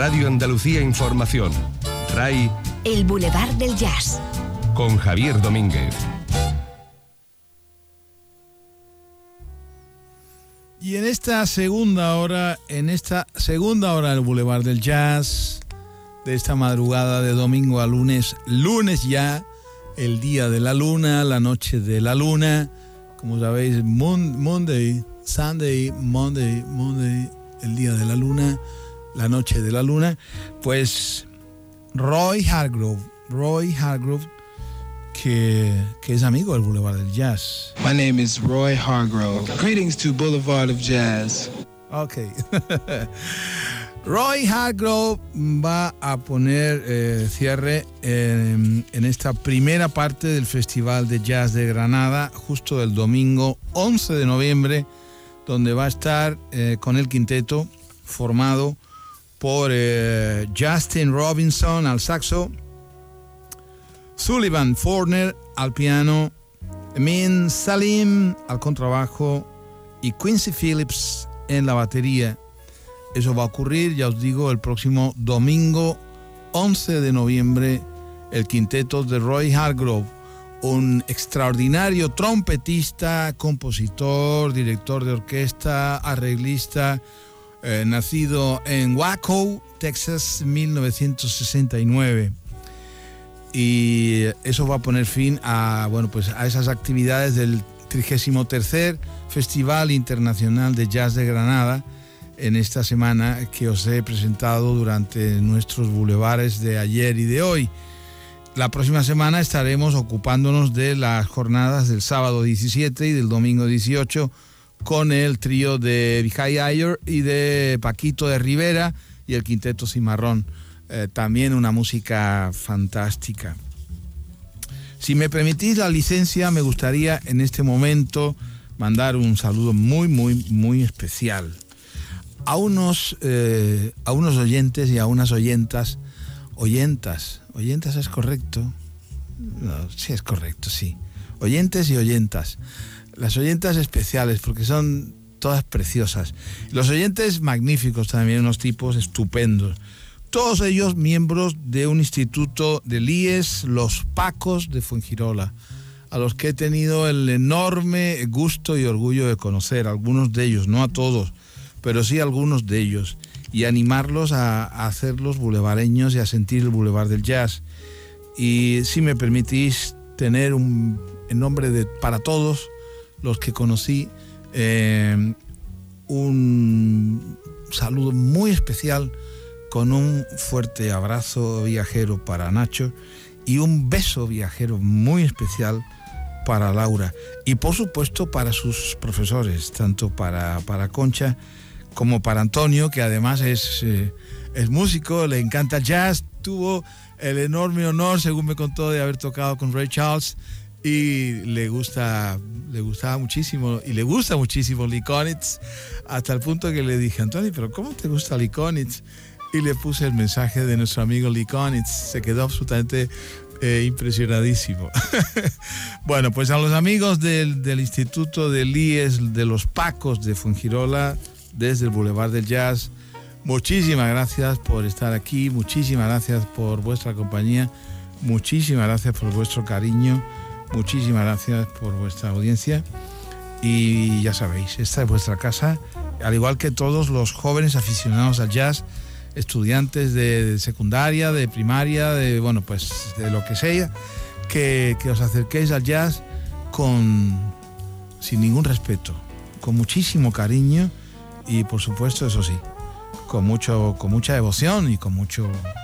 Radio Andalucía Información. RAI. El Boulevard del Jazz. Con Javier Domínguez. Y en esta segunda hora del Boulevard del Jazz, de esta madrugada de domingo a lunes ya, el día de la luna, la noche de la luna, como sabéis, Monday, Sunday, Monday, el día de la luna, la noche de la luna, pues Roy Hargrove, que es amigo del Boulevard del Jazz. My name is Roy Hargrove. Greetings to Boulevard of Jazz. Okay. Roy Hargrove va a poner cierre en esta primera parte del Festival de Jazz de Granada, justo el domingo 11 de noviembre, donde va a estar con el quinteto formado por Justin Robinson al saxo, Sullivan Forner al piano, Emin Salim al contrabajo y Quincy Phillips en la batería. Eso va a ocurrir, ya os digo, el próximo domingo 11 de noviembre. El quinteto de Roy Hargrove, un extraordinario trompetista, compositor, director de orquesta, arreglista, nacido en Waco, Texas, 1969. Y eso va a poner fin a esas actividades del 33º Festival Internacional de Jazz de Granada en esta semana que os he presentado durante nuestros bulevares de ayer y de hoy. La próxima semana estaremos ocupándonos de las jornadas del sábado 17 y del domingo 18 con el trío de Vijay Ayer y de Paquito de Rivera y el quinteto Cimarrón. También una música fantástica. Si me permitís la licencia, me gustaría en este momento mandar un saludo muy especial a unos oyentes y a unas oyentas. ¿Oyentas es correcto? No, sí es correcto, sí. Oyentes y oyentas. Las oyentas especiales, porque son todas preciosas. Los oyentes magníficos también, unos tipos estupendos. Todos ellos miembros de un instituto del IES, los Pacos de Fuengirola, a los que he tenido el enorme gusto y orgullo de conocer, algunos de ellos, no a todos, pero sí a algunos de ellos, y animarlos a hacerlos bulevareños y a sentir el Boulevard del Jazz. Y si me permitís tener en nombre de para todos los que conocí, un saludo muy especial, con un fuerte abrazo viajero para Nacho y un beso viajero muy especial para Laura y por supuesto para sus profesores, tanto para Concha como para Antonio, que además es músico, le encanta jazz, tuvo el enorme honor, según me contó, de haber tocado con Ray Charles y le gustaba muchísimo y le gusta muchísimo Lee Konitz, hasta el punto que le dije: Antonio, ¿pero cómo te gusta Lee Konitz? Y le puse el mensaje de nuestro amigo Lee Konitz. Se quedó absolutamente impresionadísimo. Bueno, pues a los amigos del Instituto del IES, de los Pacos de Fuengirola, desde el Boulevard del Jazz, muchísimas gracias por estar aquí, muchísimas gracias por vuestra compañía, muchísimas gracias por vuestro cariño, muchísimas gracias por vuestra audiencia. Y ya sabéis, esta es vuestra casa, al igual que todos los jóvenes aficionados al jazz, estudiantes de secundaria, de primaria, de lo que sea, que os acerquéis al jazz sin ningún respeto, con muchísimo cariño y por supuesto, eso sí, con mucha devoción y con mucho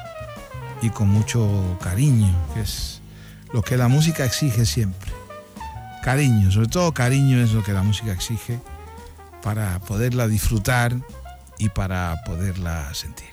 cariño, que es lo que la música exige siempre. Cariño, sobre todo cariño es lo que la música exige para poderla disfrutar y para poderla sentir.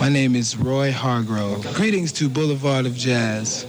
My name is Roy Hargrove. Greetings to Boulevard of Jazz.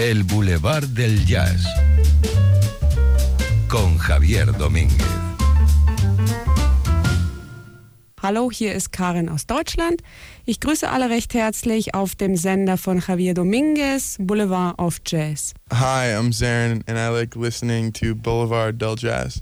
El Boulevard del Jazz con Javier Domínguez. Hallo, hier ist Karin aus Deutschland. Ich grüße alle recht herzlich auf dem Sender von Javier Domínguez, Boulevard of Jazz. Hi, I'm Zarin, and I like listening to Boulevard del Jazz.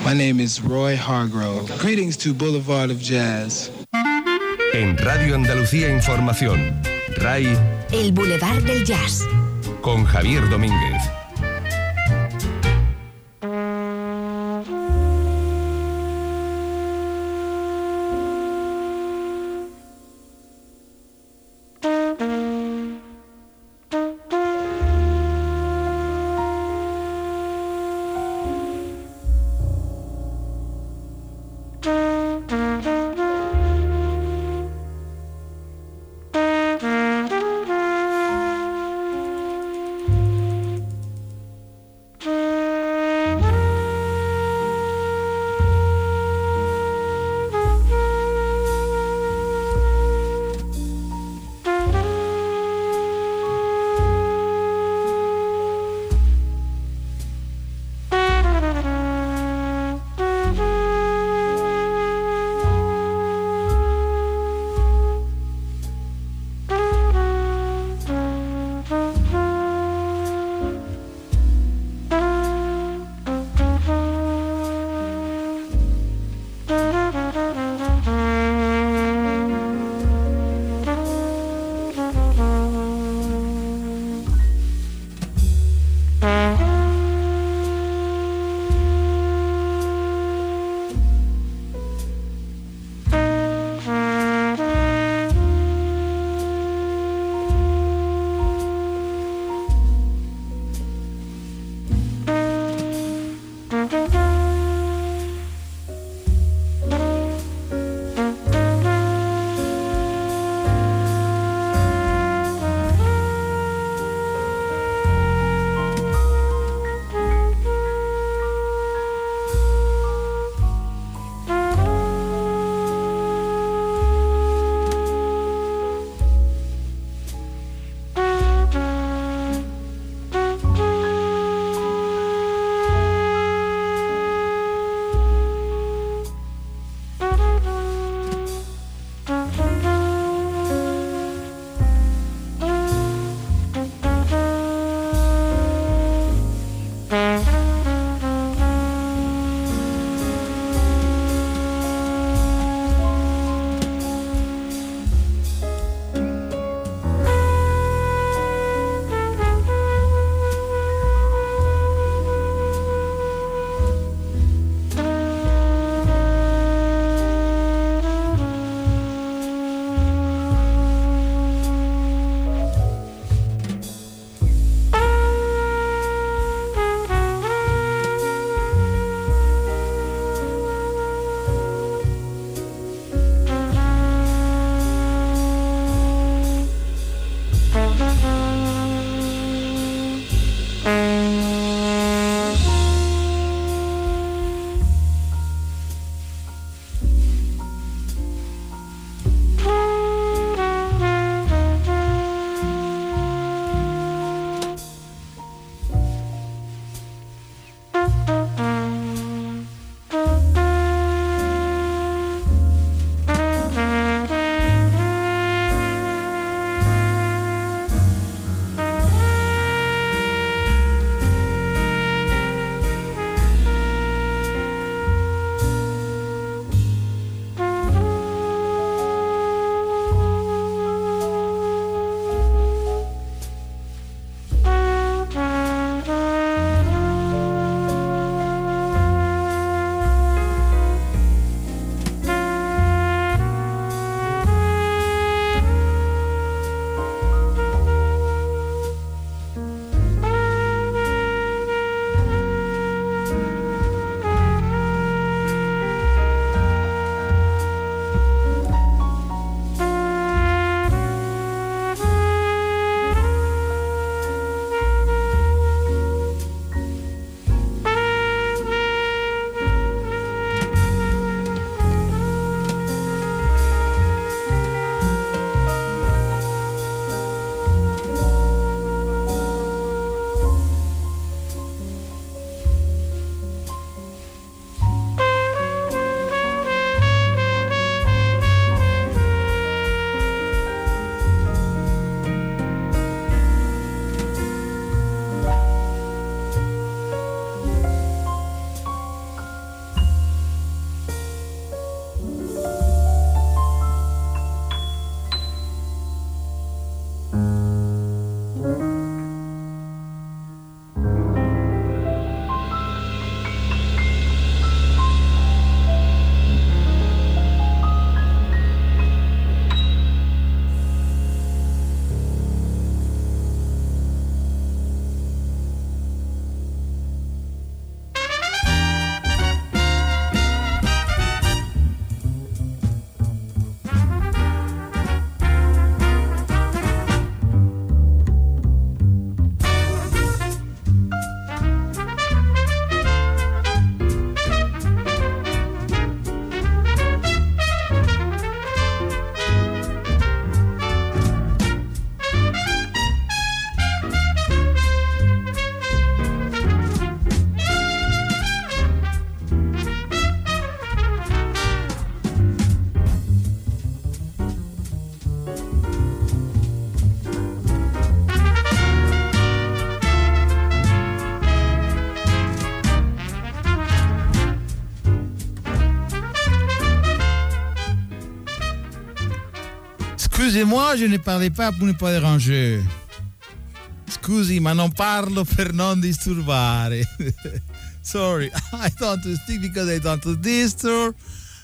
My name is Roy Hargrove. Greetings to Boulevard of Jazz. En Radio Andalucía Información, RAI El Boulevard del Jazz. con Javier Domínguez. Excusez-moi, je ne parlais pas pour ne pas déranger. Scusi, ma non parlo per non disturbare. Sorry, I don't speak because I don't disturb.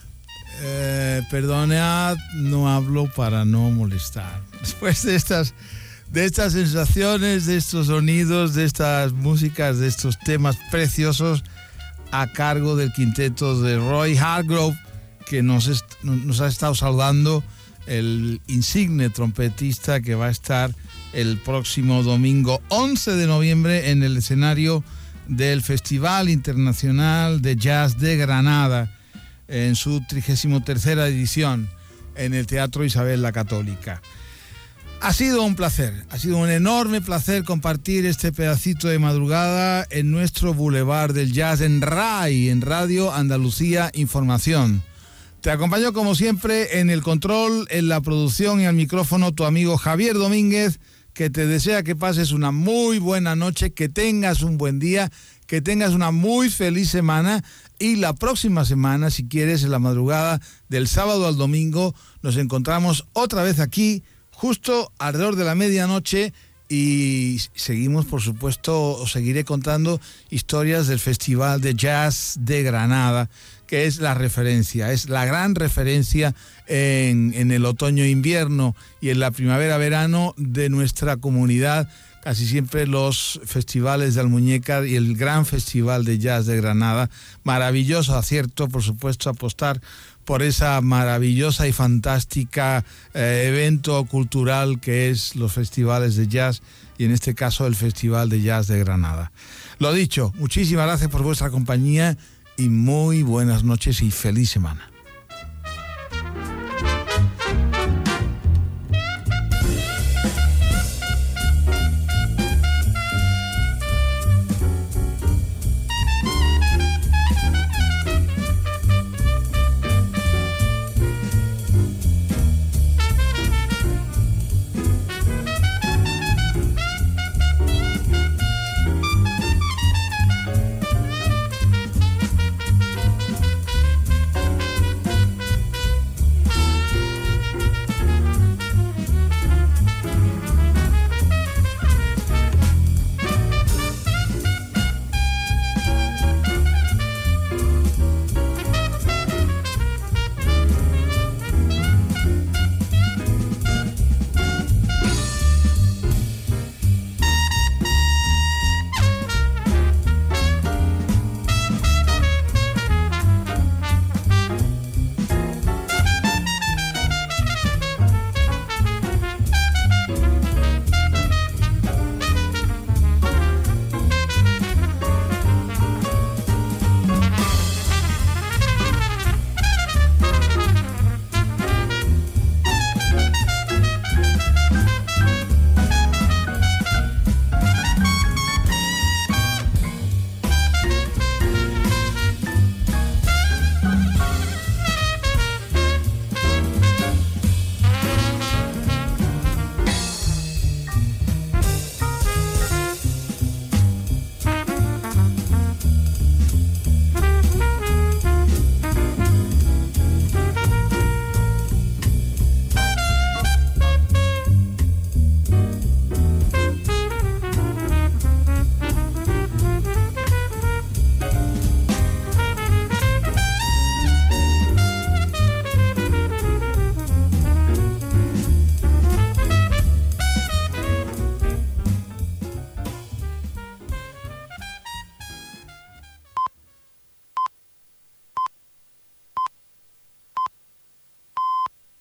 Perdonad, no hablo para no molestar. Después de estas sensaciones, de estos sonidos, de estas músicas, de estos temas preciosos a cargo del quinteto de Roy Hargrove, que nos ha estado saludando, el insigne trompetista que va a estar el próximo domingo 11 de noviembre en el escenario del Festival Internacional de Jazz de Granada, en su 33ª edición en el Teatro Isabel la Católica. Ha sido un placer, ha sido un enorme placer compartir este pedacito de madrugada en nuestro Boulevard del Jazz en RAI, en Radio Andalucía Información. Te acompaño como siempre en el control, en la producción y al micrófono tu amigo Javier Domínguez, que te desea que pases una muy buena noche, que tengas un buen día, que tengas una muy feliz semana, y la próxima semana, si quieres, en la madrugada del sábado al domingo, nos encontramos otra vez aquí, justo alrededor de la medianoche, y seguimos, por supuesto, os seguiré contando historias del Festival de Jazz de Granada, que es la referencia, es la gran referencia en el otoño-invierno y en la primavera-verano de nuestra comunidad. Casi siempre los festivales de Almuñécar y el gran Festival de Jazz de Granada. Maravilloso acierto, por supuesto, apostar por esa maravillosa y fantástica evento cultural que es los festivales de jazz, y en este caso el Festival de Jazz de Granada. Lo dicho, muchísimas gracias por vuestra compañía y muy buenas noches y feliz semana.